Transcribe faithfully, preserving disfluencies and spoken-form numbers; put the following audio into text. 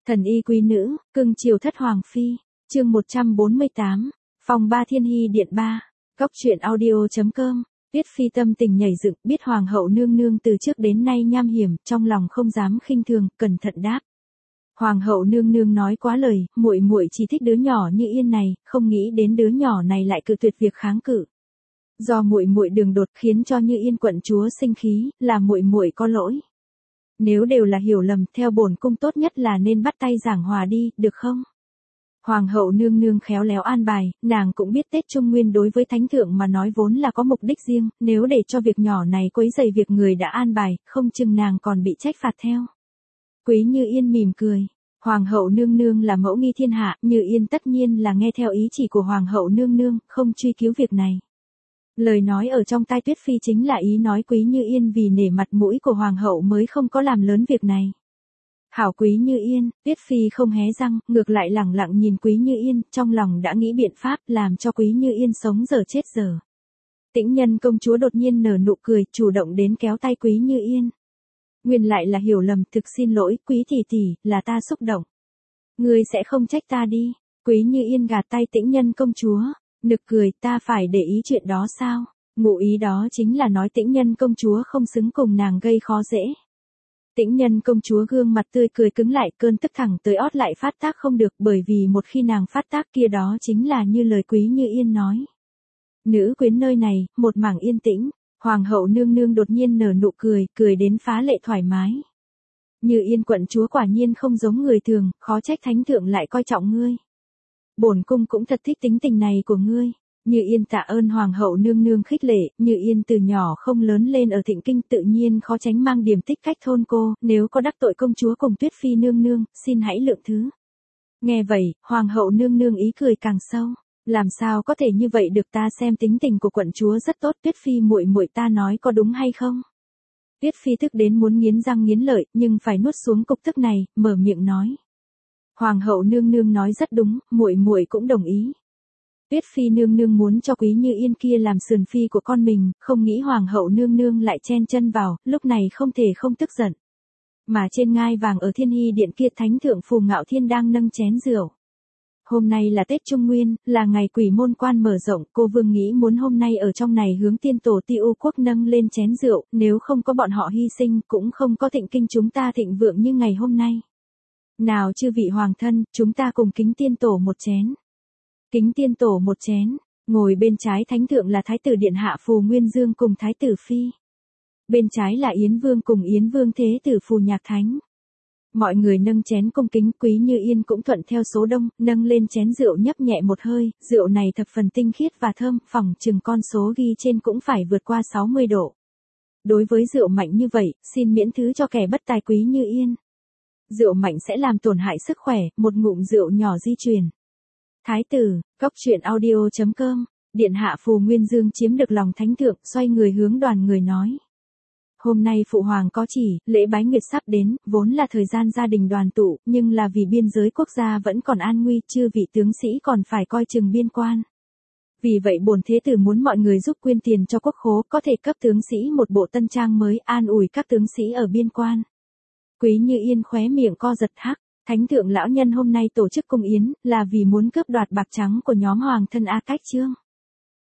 Thần y quý nữ, cưng chiều thất hoàng phi, chương một trăm bốn mươi tám, phòng ba thiên hy điện ba, góc truyện audio.com, Tuyết Phi tâm tình nhảy dựng, biết hoàng hậu nương nương từ trước đến nay nham hiểm, trong lòng không dám khinh thường, cẩn thận đáp. Hoàng hậu nương nương nói quá lời, muội muội chỉ thích đứa nhỏ Như Yên này, không nghĩ đến đứa nhỏ này lại cự tuyệt việc kháng cự. Do muội muội đường đột khiến cho Như Yên quận chúa sinh khí, là muội muội có lỗi. Nếu đều là hiểu lầm, theo bổn cung tốt nhất là nên bắt tay giảng hòa đi, được không? Hoàng hậu nương nương khéo léo an bài, nàng cũng biết Tết Trung Nguyên đối với thánh thượng mà nói vốn là có mục đích riêng, nếu để cho việc nhỏ này quấy rầy việc người đã an bài, không chừng nàng còn bị trách phạt theo. Quý Như Yên mỉm cười, hoàng hậu nương nương là mẫu nghi thiên hạ, Như Yên tất nhiên là nghe theo ý chỉ của hoàng hậu nương nương, không truy cứu việc này. Lời nói ở trong tai Tuyết Phi chính là ý nói Quý Như Yên vì nể mặt mũi của hoàng hậu mới không có làm lớn việc này. Hảo Quý Như Yên, Tuyết Phi không hé răng, ngược lại lẳng lặng nhìn Quý Như Yên, trong lòng đã nghĩ biện pháp làm cho Quý Như Yên sống giờ chết giờ. Tĩnh Nhân công chúa đột nhiên nở nụ cười, chủ động đến kéo tay Quý Như Yên. Nguyên lại là hiểu lầm, thực xin lỗi, Quý tỷ tỷ, là ta xúc động. Ngươi sẽ không trách ta đi. Quý Như Yên gạt tay Tĩnh Nhân công chúa. Nực cười, ta phải để ý chuyện đó sao? Ngụ ý đó chính là nói Tĩnh Nhân công chúa không xứng cùng nàng gây khó dễ. Tĩnh Nhân công chúa gương mặt tươi cười cứng lại, cơn tức thẳng tới ót lại phát tác không được, bởi vì một khi nàng phát tác kia đó chính là như lời Quý Như Yên nói. Nữ quyến nơi này, một mảng yên tĩnh, hoàng hậu nương nương đột nhiên nở nụ cười, cười đến phá lệ thoải mái. Như Yên quận chúa quả nhiên không giống người thường, khó trách thánh thượng lại coi trọng ngươi. Bổn cung cũng thật thích tính tình này của ngươi. Như Yên tạ ơn hoàng hậu nương nương khích lệ, Như Yên từ nhỏ không lớn lên ở Thịnh Kinh tự nhiên khó tránh mang điểm tích cách thôn cô, nếu có đắc tội công chúa cùng Tuyết Phi nương nương, xin hãy lượng thứ. Nghe vậy, hoàng hậu nương nương ý cười càng sâu, làm sao có thể như vậy được, ta xem tính tình của quận chúa rất tốt, Tuyết Phi muội muội ta nói có đúng hay không? Tuyết Phi tức đến muốn nghiến răng nghiến lợi, nhưng phải nuốt xuống cục tức này, mở miệng nói. Hoàng hậu nương nương nói rất đúng, muội muội cũng đồng ý. Tuyết Phi nương nương muốn cho Quý Như Yên kia làm sườn phi của con mình, không nghĩ hoàng hậu nương nương lại chen chân vào, lúc này không thể không tức giận. Mà trên ngai vàng ở Thiên Hy điện kia thánh thượng Phù Ngạo Thiên đang nâng chén rượu. Hôm nay là Tết Trung Nguyên, là ngày quỷ môn quan mở rộng, cô vương nghĩ muốn hôm nay ở trong này hướng tiên tổ Ti U quốc nâng lên chén rượu, nếu không có bọn họ hy sinh cũng không có Thịnh Kinh chúng ta thịnh vượng như ngày hôm nay. Nào chư vị hoàng thân, chúng ta cùng kính tiên tổ một chén. Kính tiên tổ một chén, ngồi bên trái thánh thượng là thái tử điện hạ Phù Nguyên Dương cùng thái tử phi. Bên trái là Yến Vương cùng Yến Vương thế tử Phù Nhạc Thánh. Mọi người nâng chén cung kính, Quý Như Yên cũng thuận theo số đông, nâng lên chén rượu nhấp nhẹ một hơi, rượu này thập phần tinh khiết và thơm, phỏng chừng con số ghi trên cũng phải vượt qua sáu mươi độ. Đối với rượu mạnh như vậy, xin miễn thứ cho kẻ bất tài Quý Như Yên. Rượu mạnh sẽ làm tổn hại sức khỏe, một ngụm rượu nhỏ di truyền. Thái tử, góc truyện audio.com, điện hạ Phù Nguyên Dương chiếm được lòng thánh thượng, xoay người hướng đoàn người nói. Hôm nay phụ hoàng có chỉ, lễ bái nguyệt sắp đến, vốn là thời gian gia đình đoàn tụ, nhưng là vì biên giới quốc gia vẫn còn an nguy, chư vị tướng sĩ còn phải coi chừng biên quan. Vì vậy bổn thế tử muốn mọi người giúp quyên tiền cho quốc khố, có thể cấp tướng sĩ một bộ tân trang mới, an ủi các tướng sĩ ở biên quan. Quý Như Yên khóe miệng co giật hắc. Thánh thượng lão nhân hôm nay tổ chức cung yến, là vì muốn cướp đoạt bạc trắng của nhóm hoàng thân A Cách Chương.